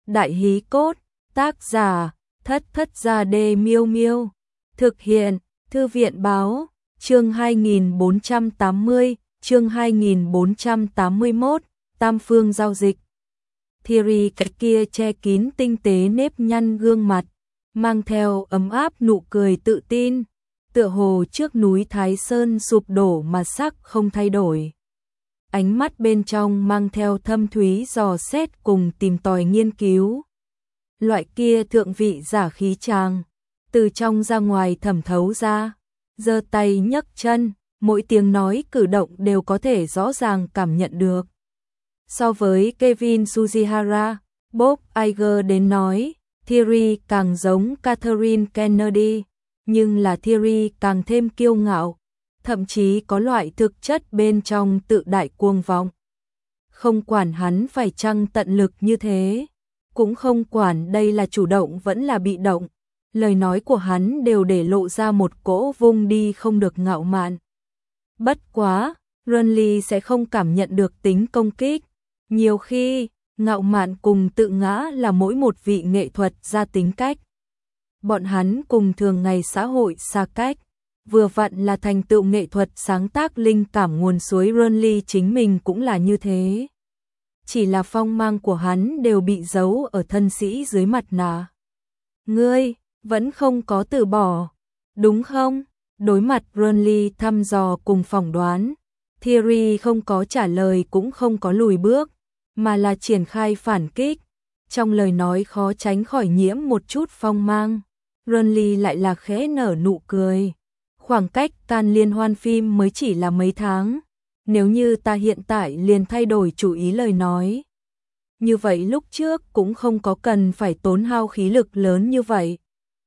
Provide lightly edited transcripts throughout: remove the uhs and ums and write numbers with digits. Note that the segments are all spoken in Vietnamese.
Đại hí cốt, tác giả, Thất Thất Gia Đê Miêu Miêu. Thực hiện, Thư viện báo, chương 2480, chương 2481, Tam phương giao dịch. Thierry cái kia che kín tinh tế nếp nhăn gương mặt, mang theo ấm áp nụ cười tự tin, tựa hồ trước núi Thái Sơn sụp đổ mà sắc không thay đổi. Ánh mắt bên trong mang theo thâm thúy dò xét cùng tìm tòi nghiên cứu. Loại kia thượng vị giả khí tràng, từ trong ra ngoài thẩm thấu ra, giơ tay nhấc chân, mỗi tiếng nói cử động đều có thể rõ ràng cảm nhận được. So với Kevin Sujihara, Bob Iger đến nói, Thierry càng giống Catherine Kennedy, nhưng là Thierry càng thêm kiêu ngạo, thậm chí có loại thực chất bên trong tự đại cuồng vọng. Không quản hắn phải chăng tận lực như thế, cũng không quản đây là chủ động vẫn là bị động, lời nói của hắn đều để lộ ra một cỗ vung đi không được ngạo mạn. Bất quá, Renly sẽ không cảm nhận được tính công kích. Nhiều khi, ngạo mạn cùng tự ngã là mỗi một vị nghệ thuật ra tính cách. Bọn hắn cùng thường ngày xã hội xa cách, vừa vặn là thành tựu nghệ thuật sáng tác linh cảm nguồn suối. Renly chính mình cũng là như thế. Chỉ là phong mang của hắn đều bị giấu ở thân sĩ dưới mặt nạ. Ngươi, vẫn không có từ bỏ, đúng không? Đối mặt Renly thăm dò cùng phỏng đoán, Thierry không có trả lời cũng không có lùi bước, mà là triển khai phản kích. Trong lời nói khó tránh khỏi nhiễm một chút phong mang. Renly lại là khẽ nở nụ cười. Khoảng cách Cannes liên hoan phim mới chỉ là mấy tháng. Nếu như ta hiện tại liền thay đổi chủ ý lời nói, như vậy lúc trước cũng không có cần phải tốn hao khí lực lớn như vậy.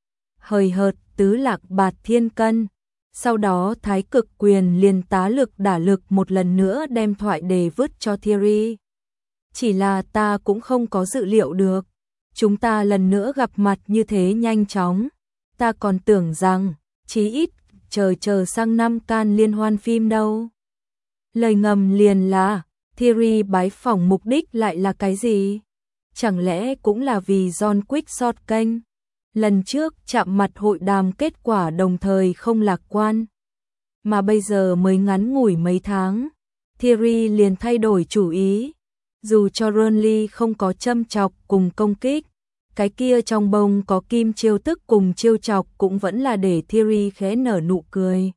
Hời hợt tứ lạc bạt thiên cân. Sau đó Thái Cực Quyền liền tá lực đả lực một lần nữa đem thoại đề vứt cho Thierry. Chỉ là ta cũng không có dự liệu được, chúng ta lần nữa gặp mặt như thế nhanh chóng. Ta còn tưởng rằng, chí ít, chờ sang năm Cannes liên hoan phim đâu. Lời ngầm liền là, Thierry bái phỏng mục đích lại là cái gì? Chẳng lẽ cũng là vì John Quick sort kênh? Lần trước chạm mặt hội đàm kết quả đồng thời không lạc quan. Mà bây giờ mới ngắn ngủi mấy tháng, Thierry liền thay đổi chủ ý. Dù cho Renly không có châm chọc cùng công kích, cái kia trong bông có kim chiêu tức cùng chiêu chọc cũng vẫn là để Thierry khẽ nở nụ cười.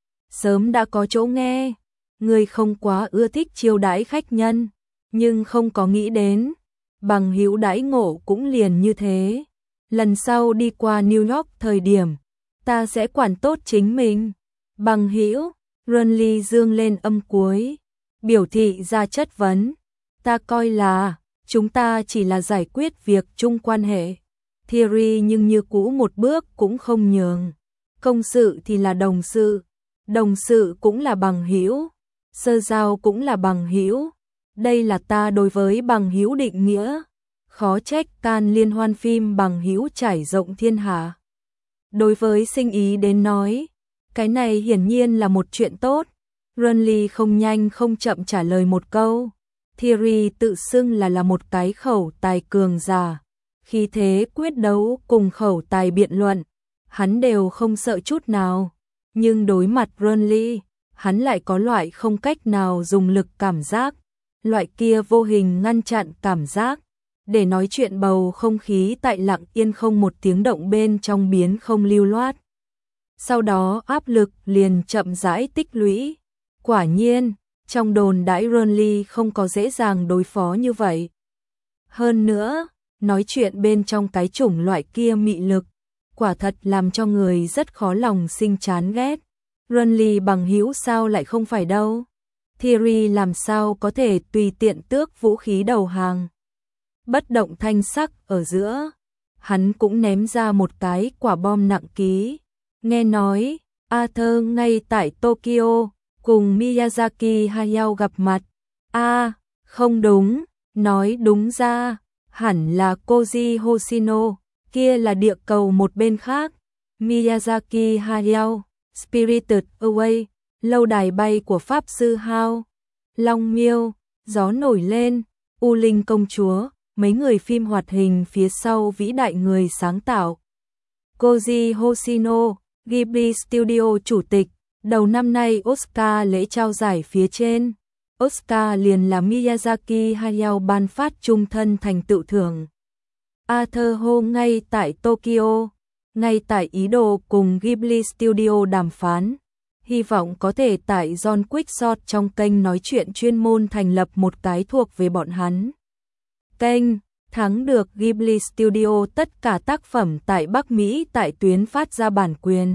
Sớm đã có chỗ nghe, người không quá ưa thích chiêu đãi khách nhân, nhưng không có nghĩ đến, bằng hữu đãi ngộ cũng liền như thế. Lần sau đi qua New York thời điểm, ta sẽ quản tốt chính mình. Bằng hữu, Renly dương lên âm cuối, biểu thị ra chất vấn. Ta coi là, chúng ta chỉ là giải quyết việc chung quan hệ. Thierry nhưng như cũ một bước cũng không nhường. Công sự thì là đồng sự cũng là bằng hữu, sơ giao cũng là bằng hữu. Đây là ta đối với bằng hữu định nghĩa. Khó trách Cannes liên hoan phim bằng hữu trải rộng thiên hạ. Đối với sinh ý đến nói, cái này hiển nhiên là một chuyện tốt. Renly không nhanh không chậm trả lời một câu. Thierry tự xưng là một cái khẩu tài cường giả, khi thế quyết đấu cùng khẩu tài biện luận, hắn đều không sợ chút nào. Nhưng đối mặt Renly, hắn lại có loại không cách nào dùng lực cảm giác, loại kia vô hình ngăn chặn cảm giác, để nói chuyện bầu không khí tại lặng yên không một tiếng động bên trong biến không lưu loát. Sau đó áp lực liền chậm rãi tích lũy. Quả nhiên, trong đồn đãi Renly không có dễ dàng đối phó như vậy. Hơn nữa, nói chuyện bên trong cái chủng loại kia mị lực, quả thật làm cho người rất khó lòng sinh chán ghét. Renly bằng hữu sao lại không phải đâu. Thierry làm sao có thể tùy tiện tước vũ khí đầu hàng. Bất động thanh sắc ở giữa, hắn cũng ném ra một cái quả bom nặng ký. Nghe nói, Arthur ngay tại Tokyo cùng Miyazaki Hayao gặp mặt. Không đúng, nói đúng ra, hẳn là Koji Hoshino, kia là địa cầu một bên khác. Miyazaki Hayao, Spirited Away, lâu đài bay của Pháp Sư Hao, Long Miêu, gió nổi lên, U Linh công chúa, mấy người phim hoạt hình phía sau vĩ đại người sáng tạo. Koji Hoshino, Ghibli Studio chủ tịch, đầu năm nay Oscar lễ trao giải phía trên. Oscar liền là Miyazaki Hayao ban phát trung thân thành tựu thưởng. Arthur Ho ngay tại Tokyo, ngay tại ý đồ cùng Ghibli Studio đàm phán. Hy vọng có thể tại John Quick trong kênh nói chuyện chuyên môn thành lập một cái thuộc về bọn hắn. Kênh thắng được Ghibli Studio tất cả tác phẩm tại Bắc Mỹ tại tuyến phát ra bản quyền.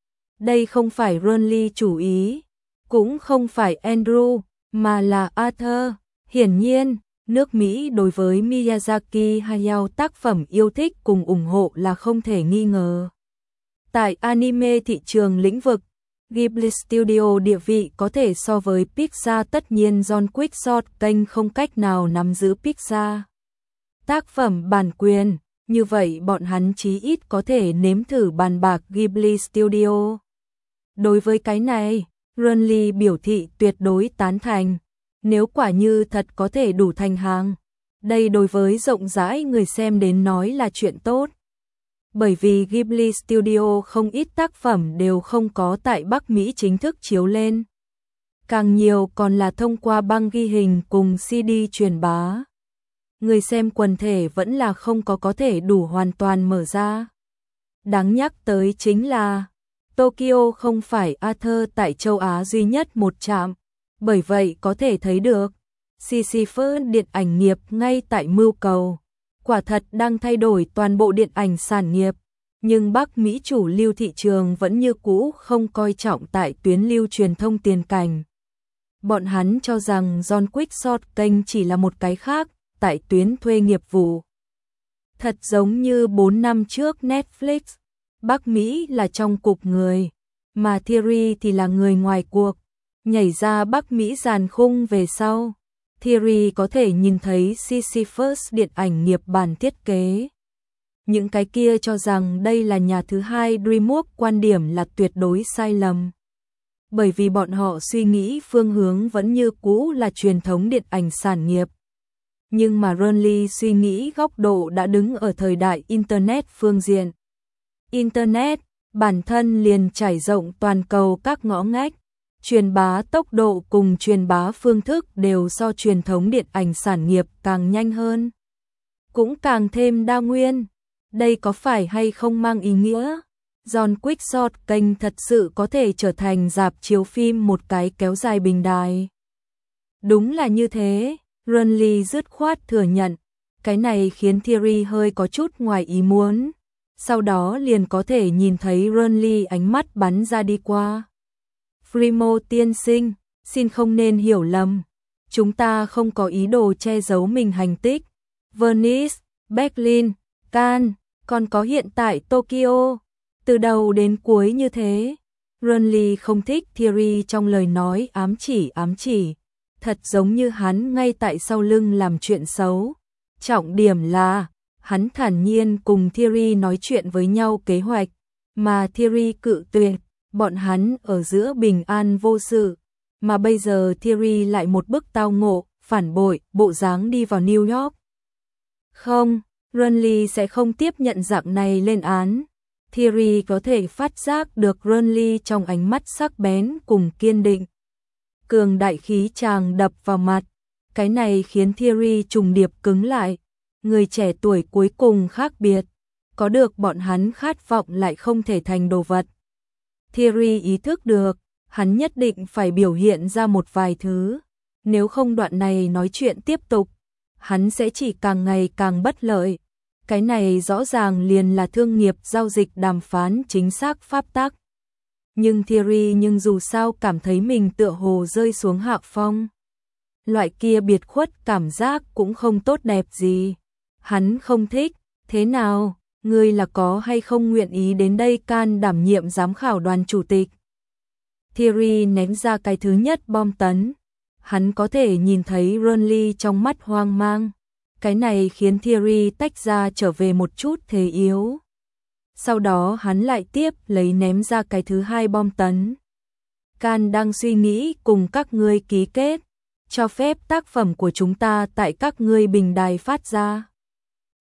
Đây không phải Ron Lee chủ ý, cũng không phải Andrew, mà là Arthur. Hiển nhiên, nước Mỹ đối với Miyazaki Hayao tác phẩm yêu thích cùng ủng hộ là không thể nghi ngờ. Tại anime thị trường lĩnh vực, Ghibli Studio địa vị có thể so với Pixar, tất nhiên John Quick kênh không cách nào nắm giữ Pixar tác phẩm bản quyền, như vậy bọn hắn chí ít có thể nếm thử bàn bạc Ghibli Studio. Đối với cái này, Ron Lee biểu thị tuyệt đối tán thành, nếu quả như thật có thể đủ thành hàng. Đây đối với rộng rãi người xem đến nói là chuyện tốt. Bởi vì Ghibli Studio không ít tác phẩm đều không có tại Bắc Mỹ chính thức chiếu lên. Càng nhiều còn là thông qua băng ghi hình cùng CD truyền bá. Người xem quần thể vẫn là không có thể đủ hoàn toàn mở ra. Đáng nhắc tới chính là Tokyo không phải Arthur tại châu Á duy nhất một trạm, bởi vậy có thể thấy được Sisyphus điện ảnh nghiệp ngay tại mưu cầu, quả thật đang thay đổi toàn bộ điện ảnh sản nghiệp, nhưng Bắc Mỹ chủ lưu thị trường vẫn như cũ không coi trọng tại tuyến lưu truyền thông tiền cảnh. Bọn hắn cho rằng John Quick kênh chỉ là một cái khác tại tuyến thuê nghiệp vụ. Thật giống như 4 năm trước Netflix, Bắc Mỹ là trong cục người, mà Thierry thì là người ngoài cuộc. Nhảy ra Bắc Mỹ dàn khung về sau, Thierry có thể nhìn thấy Sisyphus điện ảnh nghiệp bản thiết kế. Những cái kia cho rằng đây là nhà thứ hai DreamWorks quan điểm là tuyệt đối sai lầm. Bởi vì bọn họ suy nghĩ phương hướng vẫn như cũ là truyền thống điện ảnh sản nghiệp. Nhưng mà Ron Lee suy nghĩ góc độ đã đứng ở thời đại Internet phương diện. Internet, bản thân liền trải rộng toàn cầu các ngõ ngách, truyền bá tốc độ cùng truyền bá phương thức đều so truyền thống điện ảnh sản nghiệp càng nhanh hơn. Cũng càng thêm đa nguyên. Đây có phải hay không mang ý nghĩa? John Quick kênh thật sự có thể trở thành rạp chiếu phim một cái kéo dài bình đài. Đúng là như thế. Ron Lee dứt khoát thừa nhận, cái này khiến Thierry hơi có chút ngoài ý muốn. Sau đó liền có thể nhìn thấy Ron Lee ánh mắt bắn ra đi qua. Primo tiên sinh, xin không nên hiểu lầm. Chúng ta không có ý đồ che giấu mình hành tích. Venice, Berlin, Cannes, còn có hiện tại Tokyo. Từ đầu đến cuối như thế. Ron Lee không thích Thierry trong lời nói ám chỉ. Thật giống như hắn ngay tại sau lưng làm chuyện xấu. Trọng điểm là, hắn thản nhiên cùng Thierry nói chuyện với nhau kế hoạch, mà Thierry cự tuyệt, bọn hắn ở giữa bình an vô sự, mà bây giờ Thierry lại một bức tao ngộ, phản bội, bộ dáng đi vào New York. Không, Ron Lee sẽ không tiếp nhận dạng này lên án. Thierry có thể phát giác được Ron Lee trong ánh mắt sắc bén cùng kiên định. Cường đại khí chàng đập vào mặt, cái này khiến Thierry trùng điệp cứng lại. Người trẻ tuổi cuối cùng khác biệt, có được bọn hắn khát vọng lại không thể thành đồ vật. Thierry ý thức được, hắn nhất định phải biểu hiện ra một vài thứ, nếu không đoạn này nói chuyện tiếp tục, hắn sẽ chỉ càng ngày càng bất lợi. Cái này rõ ràng liền là thương nghiệp giao dịch đàm phán chính xác pháp tắc. Nhưng Thierry dù sao cảm thấy mình tựa hồ rơi xuống hạ phong. Loại kia biệt khuất cảm giác cũng không tốt đẹp gì. Hắn không thích, thế nào, ngươi là có hay không nguyện ý đến đây can đảm nhiệm giám khảo đoàn chủ tịch? Thierry ném ra cái thứ nhất bom tấn. Hắn có thể nhìn thấy Ron Lee trong mắt hoang mang. Cái này khiến Thierry tách ra trở về một chút thế yếu. Sau đó hắn lại tiếp lấy ném ra cái thứ hai bom tấn. Can đang suy nghĩ cùng các ngươi ký kết, cho phép tác phẩm của chúng ta tại các ngươi bình đài phát ra.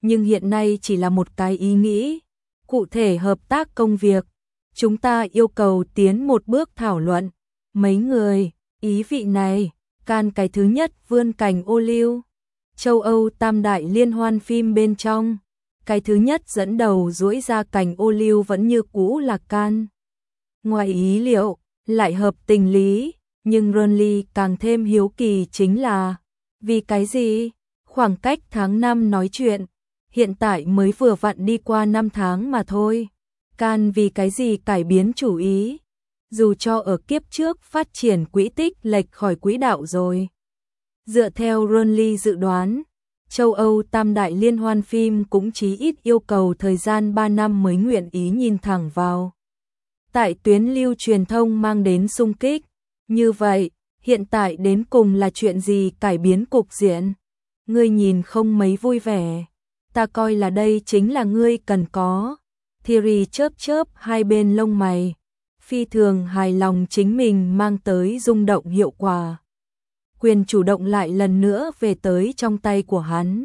nhưng hiện nay chỉ là một cái ý nghĩ. Cụ thể hợp tác công việc, chúng ta yêu cầu tiến một bước thảo luận. Mấy người, ý vị này, can cái thứ nhất vươn cành ô liu. Châu Âu tam đại liên hoan phim bên trong, cái thứ nhất dẫn đầu duỗi ra cành ô liu vẫn như cũ là can. Ngoài ý liệu, lại hợp tình lý, nhưng Ronly càng thêm hiếu kỳ chính là, vì cái gì? Khoảng cách tháng 5 nói chuyện, hiện tại mới vừa vặn đi qua 5 tháng mà thôi. Can vì cái gì cải biến chủ ý? Dù cho ở kiếp trước phát triển quỹ tích lệch khỏi quỹ đạo rồi. Dựa theo Ronly dự đoán, châu Âu tam đại liên hoan phim cũng chí ít yêu cầu thời gian 3 năm mới nguyện ý nhìn thẳng vào. Tại tuyến lưu truyền thông mang đến xung kích. Như vậy, hiện tại đến cùng là chuyện gì cải biến cục diện? Ngươi nhìn không mấy vui vẻ. Ta coi là đây chính là ngươi cần có. Thierry chớp chớp hai bên lông mày. Phi thường hài lòng chính mình mang tới rung động hiệu quả. Quyền chủ động lại lần nữa về tới trong tay của hắn.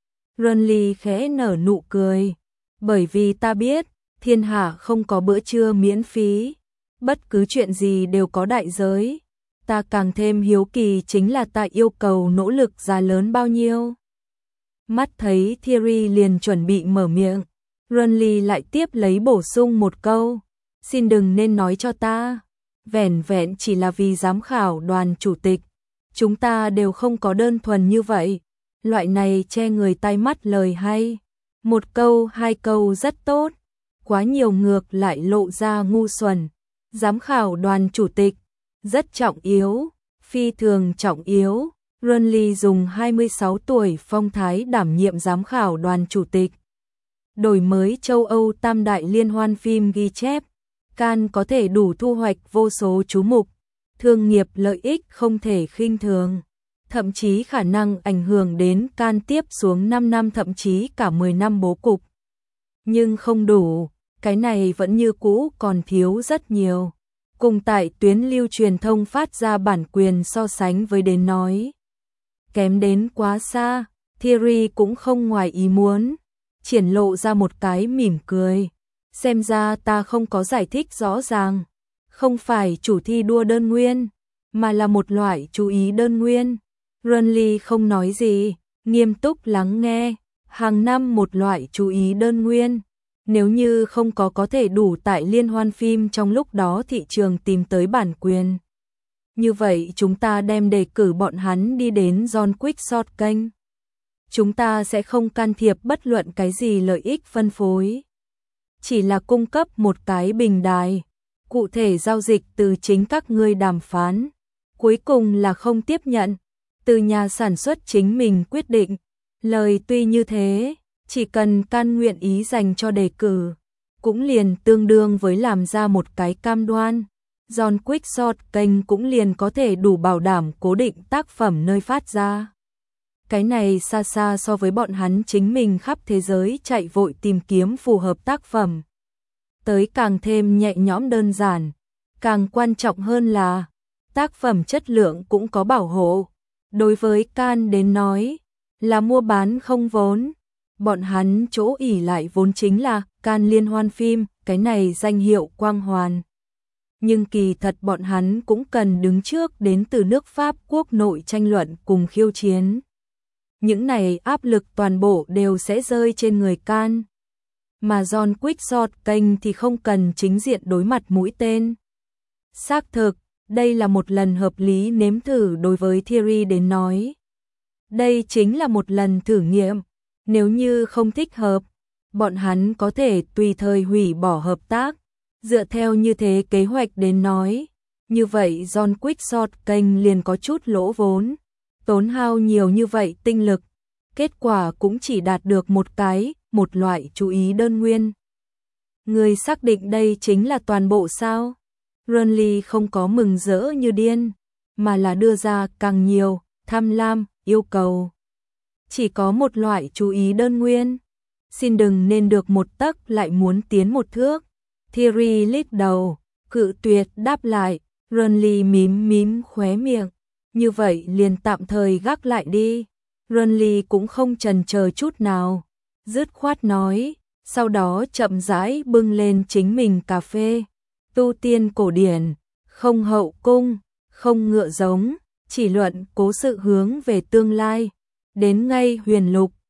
Ronly khẽ nở nụ cười. Bởi vì ta biết, thiên hạ không có bữa trưa miễn phí. Bất cứ chuyện gì đều có đại giới. Ta càng thêm hiếu kỳ chính là ta yêu cầu nỗ lực giá lớn bao nhiêu. Mắt thấy Thierry liền chuẩn bị mở miệng. Ronly lại tiếp lấy bổ sung một câu. Xin đừng nên nói cho ta. Vẻn vẹn chỉ là vì giám khảo đoàn chủ tịch. Chúng ta đều không có đơn thuần như vậy. Loại này che người tai mắt lời hay. Một câu hai câu rất tốt. Quá nhiều ngược lại lộ ra ngu xuẩn. Giám khảo đoàn chủ tịch. Rất trọng yếu. Phi thường trọng yếu. Ronly dùng 26 tuổi phong thái đảm nhiệm giám khảo đoàn chủ tịch. Đổi mới châu Âu tam đại liên hoan phim ghi chép. Can có thể đủ thu hoạch vô số chú mục. Thương nghiệp lợi ích không thể khinh thường. Thậm chí khả năng ảnh hưởng đến can tiếp xuống 5 năm thậm chí cả 10 năm bố cục. Nhưng không đủ. Cái này vẫn như cũ còn thiếu rất nhiều. Cùng tại tuyến lưu truyền thông phát ra bản quyền so sánh với đến nói. Kém đến quá xa, Thierry cũng không ngoài ý muốn. Triển lộ ra một cái mỉm cười. Xem ra ta không có giải thích rõ ràng. Không phải chủ thi đua đơn nguyên, mà là một loại chú ý đơn nguyên. Ronly không nói gì, nghiêm túc lắng nghe. Hàng năm một loại chú ý đơn nguyên. Nếu như không có thể đủ tại liên hoan phim trong lúc đó thị trường tìm tới bản quyền. Như vậy chúng ta đem đề cử bọn hắn đi đến John Quixote kênh. Chúng ta sẽ không can thiệp bất luận cái gì lợi ích phân phối. Chỉ là cung cấp một cái bình đài. Cụ thể giao dịch từ chính các ngươi đàm phán. Cuối cùng là không tiếp nhận. Từ nhà sản xuất chính mình quyết định. Lời tuy như thế. Chỉ cần can nguyện ý dành cho đề cử, cũng liền tương đương với làm ra một cái cam đoan. John Quixote kênh cũng liền có thể đủ bảo đảm cố định tác phẩm nơi phát ra. Cái này xa xa so với bọn hắn chính mình khắp thế giới chạy vội tìm kiếm phù hợp tác phẩm. Tới càng thêm nhẹ nhõm đơn giản, càng quan trọng hơn là tác phẩm chất lượng cũng có bảo hộ. Đối với can đến nói, là mua bán không vốn. Bọn hắn chỗ ỷ lại vốn chính là can liên hoan phim, cái này danh hiệu quang hoàn. Nhưng kỳ thật bọn hắn cũng cần đứng trước đến từ nước Pháp quốc nội tranh luận cùng khiêu chiến. Những này áp lực toàn bộ đều sẽ rơi trên người can. Mà John Quixote kênh thì không cần chính diện đối mặt mũi tên. Xác thực, đây là một lần hợp lý nếm thử đối với Thierry đến nói. Đây chính là một lần thử nghiệm. Nếu như không thích hợp, bọn hắn có thể tùy thời hủy bỏ hợp tác. Dựa theo như thế kế hoạch đến nói, như vậy John Quixote kênh liền có chút lỗ vốn, tốn hao nhiều như vậy tinh lực, kết quả cũng chỉ đạt được một loại chú ý đơn nguyên. Người xác định đây chính là toàn bộ sao? Ronly không có mừng rỡ như điên, mà là đưa ra càng nhiều, tham lam, yêu cầu. Chỉ có một loại chú ý đơn nguyên. Xin đừng nên được một tấc lại muốn tiến một thước. Thierry lít đầu, cự tuyệt đáp lại. Ronly mím khóe miệng. Như vậy liền tạm thời gác lại đi. Ronly cũng không chần chờ chút nào. dứt khoát nói, sau đó chậm rãi bưng lên chính mình cà phê. Tu tiên cổ điển, không hậu cung, không ngựa giống, chỉ luận cố sự hướng về tương lai. Đến ngay huyền lục,